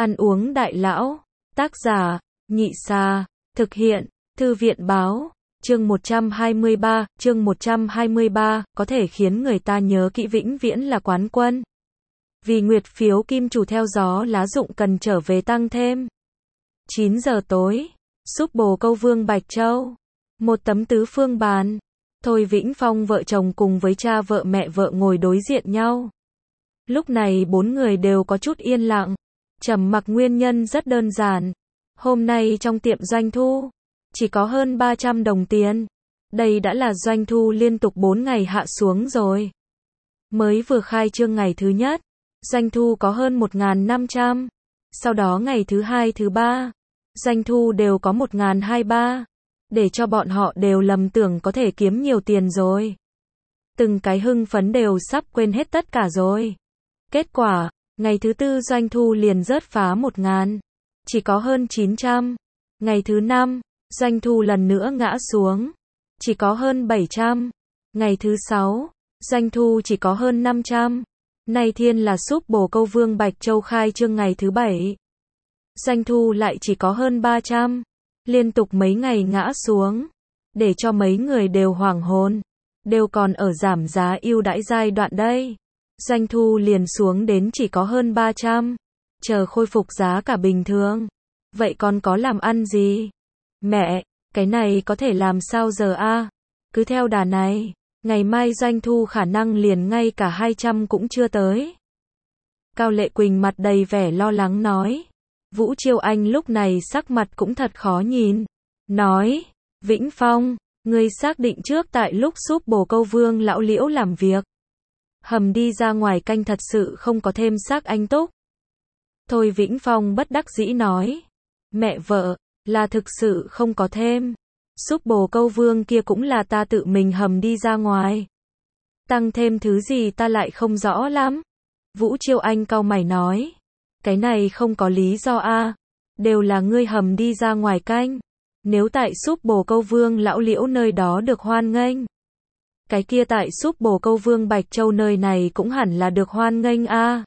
Ăn uống đại lão. Tác giả, Nhị Xa. Thực hiện, Thư viện báo. Chương 123, có thể khiến người ta nhớ kỹ vĩnh viễn là quán quân. Vì nguyệt phiếu kim chủ theo gió lá rụng cần trở về tăng thêm. 9 giờ tối, súp bồ câu Vương Bạch Châu. Một tấm tứ phương bàn. Thôi Vĩnh Phong vợ chồng cùng với cha vợ mẹ vợ ngồi đối diện nhau. Lúc này bốn người đều có chút yên lặng. Trầm mặc nguyên nhân rất đơn giản. Hôm nay trong tiệm doanh thu chỉ có hơn 300 đồng tiền. Đây đã là doanh thu liên tục 4 ngày hạ xuống rồi. Mới vừa khai trương ngày thứ nhất, doanh thu có hơn 1.500. Sau đó ngày thứ hai thứ ba, doanh thu đều có 1.023. Để cho bọn họ đều lầm tưởng có thể kiếm nhiều tiền rồi. Từng cái hưng phấn đều sắp quên hết tất cả rồi. Kết quả, ngày thứ tư doanh thu liền rớt phá 1.000. Chỉ có hơn 900. Ngày thứ năm, doanh thu lần nữa ngã xuống. Chỉ có hơn 700. Ngày thứ sáu, doanh thu chỉ có hơn 500. Nay thiên là súp bồ câu Vương Bạch Châu khai trương ngày thứ 7. Doanh thu lại chỉ có hơn 300. Liên tục mấy ngày ngã xuống. Để cho mấy người đều hoảng hồn. Đều còn ở giảm giá ưu đãi giai đoạn đây. Doanh thu liền xuống đến chỉ có hơn 300. Chờ khôi phục giá cả bình thường. Vậy còn có làm ăn gì? Mẹ, cái này có thể làm sao giờ a? Cứ theo đà này, ngày mai doanh thu khả năng liền ngay cả 200 cũng chưa tới. Cao Lệ Quỳnh mặt đầy vẻ lo lắng nói. Vũ Chiêu Anh lúc này sắc mặt cũng thật khó nhìn. Nói, Vĩnh Phong, ngươi xác định trước tại lúc súp bồ câu Vương lão Liễu làm việc. Hầm đi ra ngoài canh thật sự không có thêm xác anh Túc. Thôi Vĩnh Phong bất đắc dĩ nói. Mẹ vợ, là thực sự không có thêm. Súp bồ câu Vương kia cũng là ta tự mình hầm đi ra ngoài. Tăng thêm thứ gì ta lại không rõ lắm. Vũ Chiêu Anh cau mày nói. Cái này không có lý do a. Đều là ngươi hầm đi ra ngoài canh. Nếu tại súp bồ câu Vương lão Liễu nơi đó được hoan nghênh, cái kia tại súp bồ câu Vương Bạch Châu nơi này cũng hẳn là được hoan nghênh a.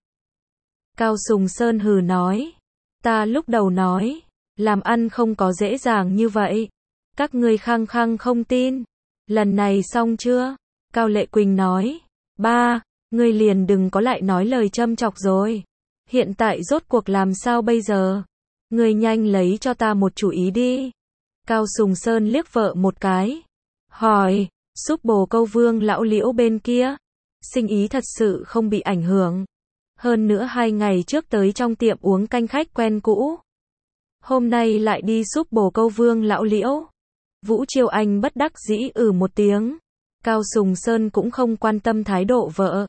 Cao Sùng Sơn hừ nói. Ta lúc đầu nói, làm ăn không có dễ dàng như vậy. Các ngươi khăng khăng không tin. Lần này xong chưa? Cao Lệ Quỳnh nói. Ba, ngươi liền đừng có lại nói lời châm chọc rồi. Hiện tại rốt cuộc làm sao bây giờ? Ngươi nhanh lấy cho ta một chủ ý đi. Cao Sùng Sơn liếc vợ một cái. Hỏi, súp bồ câu Vương lão Liễu bên kia, sinh ý thật sự không bị ảnh hưởng. Hơn nữa 2 ngày trước tới trong tiệm uống canh khách quen cũ. Hôm nay lại đi súp bồ câu Vương lão Liễu. Vũ Chiêu Anh bất đắc dĩ một tiếng. Cao Sùng Sơn cũng không quan tâm thái độ vợ.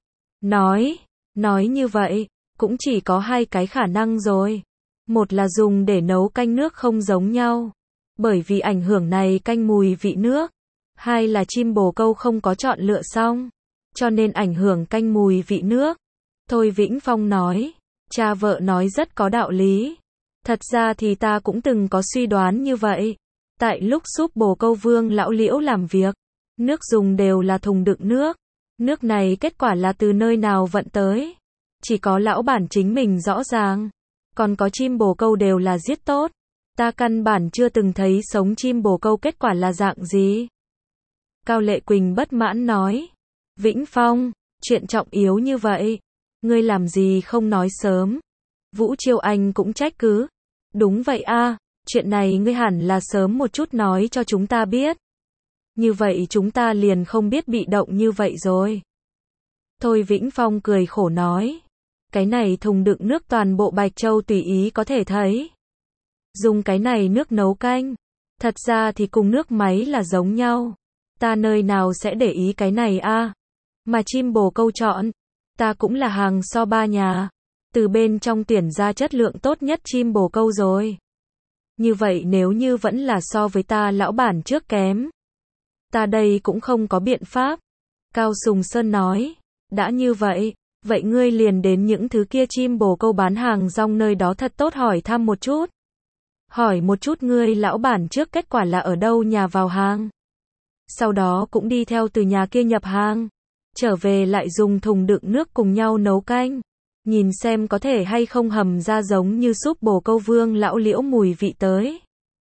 Nói như vậy, cũng chỉ có 2 cái khả năng rồi. Một là dùng để nấu canh nước không giống nhau. Bởi vì ảnh hưởng này canh mùi vị nước. 2 là chim bồ câu không có chọn lựa xong. Cho nên ảnh hưởng canh mùi vị nước. Thôi Vĩnh Phong nói. Cha vợ nói rất có đạo lý. Thật ra thì ta cũng từng có suy đoán như vậy. Tại lúc súp bồ câu Vương lão Liễu làm việc, nước dùng đều là thùng đựng nước. Nước này kết quả là từ nơi nào vận tới. Chỉ có lão bản chính mình rõ ràng. Còn có chim bồ câu đều là giết tốt. Ta căn bản chưa từng thấy sống chim bồ câu kết quả là dạng gì. Cao Lệ Quỳnh bất mãn nói. Vĩnh Phong, chuyện trọng yếu như vậy, ngươi làm gì không nói sớm. Vũ Chiêu Anh cũng trách cứ. Đúng vậy a, chuyện này ngươi hẳn là sớm một chút nói cho chúng ta biết. Như vậy chúng ta liền không biết bị động như vậy rồi. Thôi Vĩnh Phong cười khổ nói. Cái này thùng đựng nước toàn bộ Bạch Châu tùy ý có thể thấy. Dùng cái này nước nấu canh. Thật ra thì cùng nước máy là giống nhau. Ta nơi nào sẽ để ý cái này a? Mà chim bồ câu chọn. Ta cũng là hàng so ba nhà. Từ bên trong tuyển ra chất lượng tốt nhất chim bồ câu rồi. Như vậy nếu như vẫn là so với ta lão bản trước kém. Ta đây cũng không có biện pháp. Cao Sùng Sơn nói. Đã như vậy, vậy ngươi liền đến những thứ kia chim bồ câu bán hàng rong nơi đó thật tốt hỏi thăm một chút. Hỏi một chút ngươi lão bản trước kết quả là ở đâu nhà vào hàng. Sau đó cũng đi theo từ nhà kia nhập hàng. Trở về lại dùng thùng đựng nước cùng nhau nấu canh. nhìn xem có thể hay không hầm ra giống như súp bồ câu Vương lão Liễu mùi vị tới.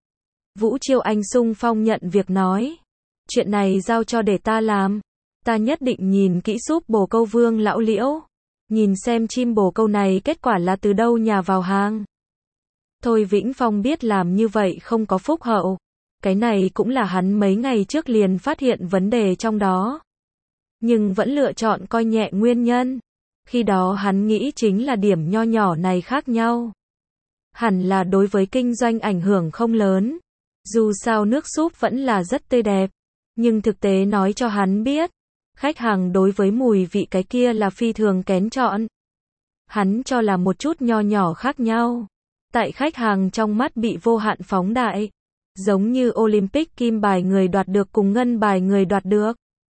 Vũ Chiêu Anh xung phong nhận việc nói, chuyện này giao cho để ta làm, ta nhất định nhìn kỹ súp bồ câu Vương lão Liễu, nhìn xem chim bồ câu này kết quả là từ đâu nhà vào hàng. Thôi Vĩnh Phong biết làm như vậy không có phúc hậu, cái này cũng là hắn mấy ngày trước liền phát hiện vấn đề trong đó, nhưng vẫn lựa chọn coi nhẹ nguyên nhân. Khi đó hắn nghĩ chính là điểm nho nhỏ này khác nhau, hẳn là đối với kinh doanh ảnh hưởng không lớn, dù sao nước súp vẫn là rất tươi đẹp, nhưng thực tế nói cho hắn biết, khách hàng đối với mùi vị cái kia là phi thường kén chọn. Hắn cho là một chút nho nhỏ khác nhau, tại khách hàng trong mắt bị vô hạn phóng đại, giống như Olympic kim bài người đoạt được cùng ngân bài người đoạt được.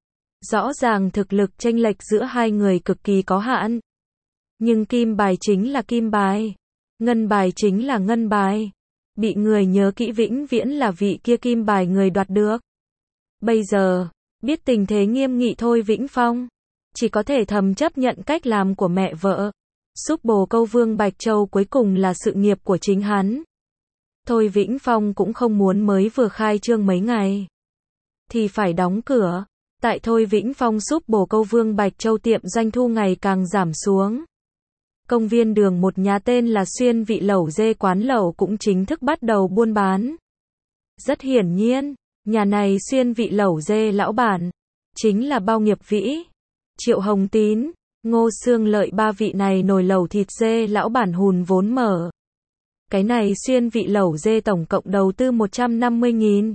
Rõ ràng thực lực chênh lệch giữa hai người cực kỳ có hạn. Nhưng kim bài chính là kim bài, ngân bài chính là ngân bài. Bị người nhớ kỹ vĩnh viễn là vị kia kim bài người đoạt được. Bây giờ, biết tình thế nghiêm nghị Thôi Vĩnh Phong, chỉ có thể thầm chấp nhận cách làm của mẹ vợ. Súp bồ câu Vương Bạch Châu cuối cùng là sự nghiệp của chính hắn. Thôi Vĩnh Phong cũng không muốn mới vừa khai trương mấy ngày thì phải đóng cửa. Tại Thôi Vĩnh Phong súp bồ câu Vương Bạch Châu tiệm doanh thu ngày càng giảm xuống. Công viên đường một nhà tên là Xuyên Vị Lẩu Dê quán lẩu cũng chính thức bắt đầu buôn bán. Rất hiển nhiên, nhà này Xuyên Vị Lẩu Dê lão bản chính là Bao Nghiệp Vĩ, Triệu Hồng Tín, Ngô Xương Lợi, ba vị này nồi lẩu thịt dê lão bản hùn vốn mở. Cái này Xuyên Vị Lẩu Dê tổng cộng đầu tư 150.000.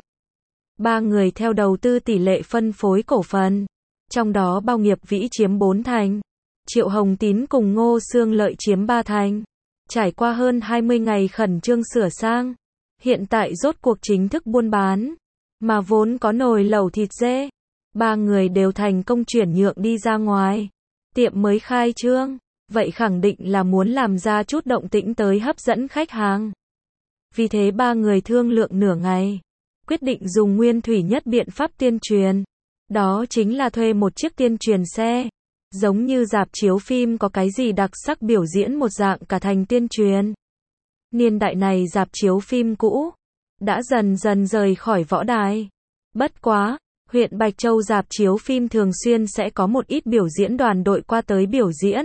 Ba người theo đầu tư tỷ lệ phân phối cổ phần, trong đó Bao Nghiệp Vĩ chiếm 4 thành, Triệu Hồng Tín cùng Ngô Xương Lợi chiếm 3 thành. Trải qua hơn 20 ngày khẩn trương sửa sang, hiện tại rốt cuộc chính thức buôn bán, mà vốn có nồi lẩu thịt dê, ba người đều thành công chuyển nhượng đi ra ngoài. Tiệm mới khai trương, vậy khẳng định là muốn làm ra chút động tĩnh tới hấp dẫn khách hàng. Vì thế ba người thương lượng nửa ngày, quyết định dùng nguyên thủy nhất biện pháp tuyên truyền. Đó chính là thuê một chiếc tuyên truyền xe, giống như rạp chiếu phim có cái gì đặc sắc biểu diễn một dạng cả thành tuyên truyền. Niên đại này rạp chiếu phim cũ đã dần dần rời khỏi võ đài. Bất quá, huyện Bạch Châu rạp chiếu phim thường xuyên sẽ có một ít biểu diễn đoàn đội qua tới biểu diễn.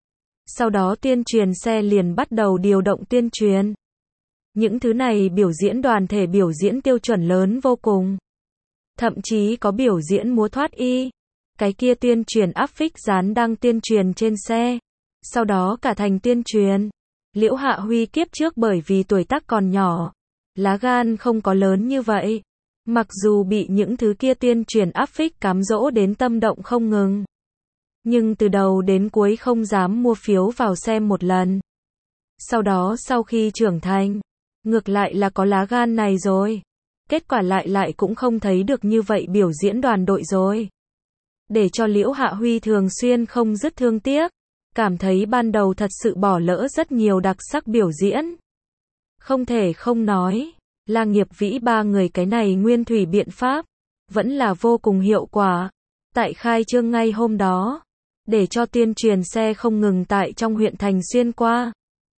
Sau đó tuyên truyền xe liền bắt đầu điều động tuyên truyền. Những thứ này biểu diễn đoàn thể biểu diễn tiêu chuẩn lớn vô cùng. Thậm chí có biểu diễn múa thoát y. Cái kia tuyên truyền áp phích dán đăng tuyên truyền trên xe. Sau đó cả thành tuyên truyền. Liễu Hạ Huy kiếp trước bởi vì tuổi tác còn nhỏ, lá gan không có lớn như vậy. Mặc dù bị những thứ kia tuyên truyền áp phích cám dỗ đến tâm động không ngừng, nhưng từ đầu đến cuối không dám mua phiếu vào xem một lần. Sau đó sau khi trưởng thành, ngược lại là có lá gan này rồi. Kết quả lại cũng không thấy được như vậy biểu diễn đoàn đội rồi. Để cho Liễu Hạ Huy thường xuyên không dứt thương tiếc, cảm thấy ban đầu thật sự bỏ lỡ rất nhiều đặc sắc biểu diễn. Không thể không nói, là Nghiệp Vĩ ba người cái này nguyên thủy biện pháp, vẫn là vô cùng hiệu quả. Tại khai trương ngay hôm đó, để cho tuyên truyền xe không ngừng tại trong huyện thành xuyên qua.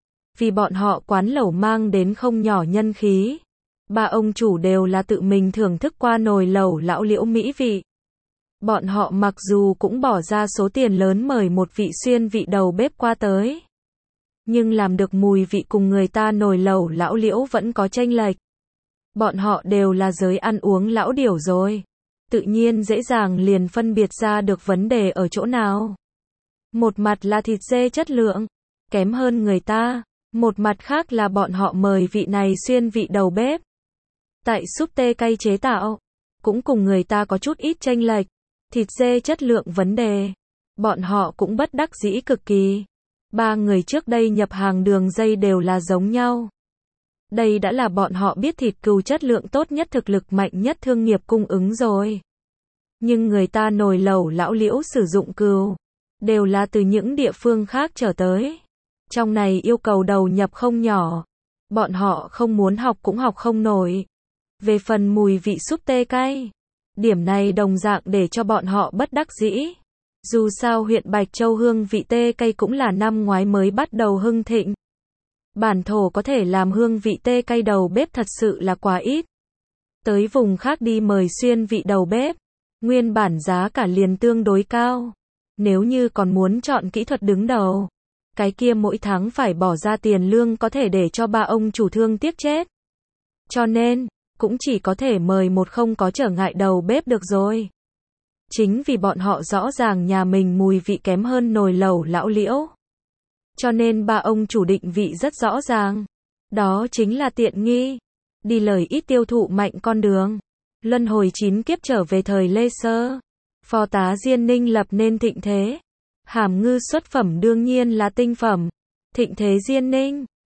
Vì bọn họ quán lẩu mang đến không nhỏ nhân khí. Ba ông chủ đều là tự mình thưởng thức qua nồi lẩu lão Liễu mỹ vị. Bọn họ mặc dù cũng bỏ ra số tiền lớn mời một vị xuyên vị đầu bếp qua tới, nhưng làm được mùi vị cùng người ta nồi lẩu lão Liễu vẫn có chênh lệch. Bọn họ đều là giới ăn uống lão điểu rồi, tự nhiên dễ dàng liền phân biệt ra được vấn đề ở chỗ nào. Một mặt là thịt dê chất lượng kém hơn người ta, một mặt khác là bọn họ mời vị này xuyên vị đầu bếp tại súp tê cay chế tạo, cũng cùng người ta có chút ít chênh lệch. Thịt dê chất lượng vấn đề, bọn họ cũng bất đắc dĩ cực kỳ. Ba người trước đây nhập hàng đường dây đều là giống nhau. Đây đã là bọn họ biết thịt cừu chất lượng tốt nhất, thực lực mạnh nhất thương nghiệp cung ứng rồi. Nhưng người ta nồi lẩu lão Liễu sử dụng cừu đều là từ những địa phương khác trở tới. Trong này yêu cầu đầu nhập không nhỏ. Bọn họ không muốn học cũng học không nổi. Về phần mùi vị súp tê cay, điểm này đồng dạng để cho bọn họ bất đắc dĩ. Dù sao huyện Bạch Châu hương vị tê cây cũng là năm ngoái mới bắt đầu hưng thịnh. Bản thổ có thể làm hương vị tê cây đầu bếp thật sự là quá ít. Tới vùng khác đi mời xuyên vị đầu bếp, nguyên bản giá cả liền tương đối cao. Nếu như còn muốn chọn kỹ thuật đứng đầu, cái kia mỗi tháng phải bỏ ra tiền lương có thể để cho ba ông chủ thương tiếc chết. Cho nên, cũng chỉ có thể mời một không có trở ngại đầu bếp được rồi. Chính vì bọn họ rõ ràng nhà mình mùi vị kém hơn nồi lẩu lão Liễu. Cho nên ba ông chủ định vị rất rõ ràng. Đó chính là tiện nghi. Đi lời ít tiêu thụ mạnh con đường. Luân hồi 9 kiếp trở về thời Lê Sơ. Phó tá Diên Ninh lập nên thịnh thế. Hàm ngư xuất phẩm đương nhiên là tinh phẩm. Thịnh thế Diên Ninh.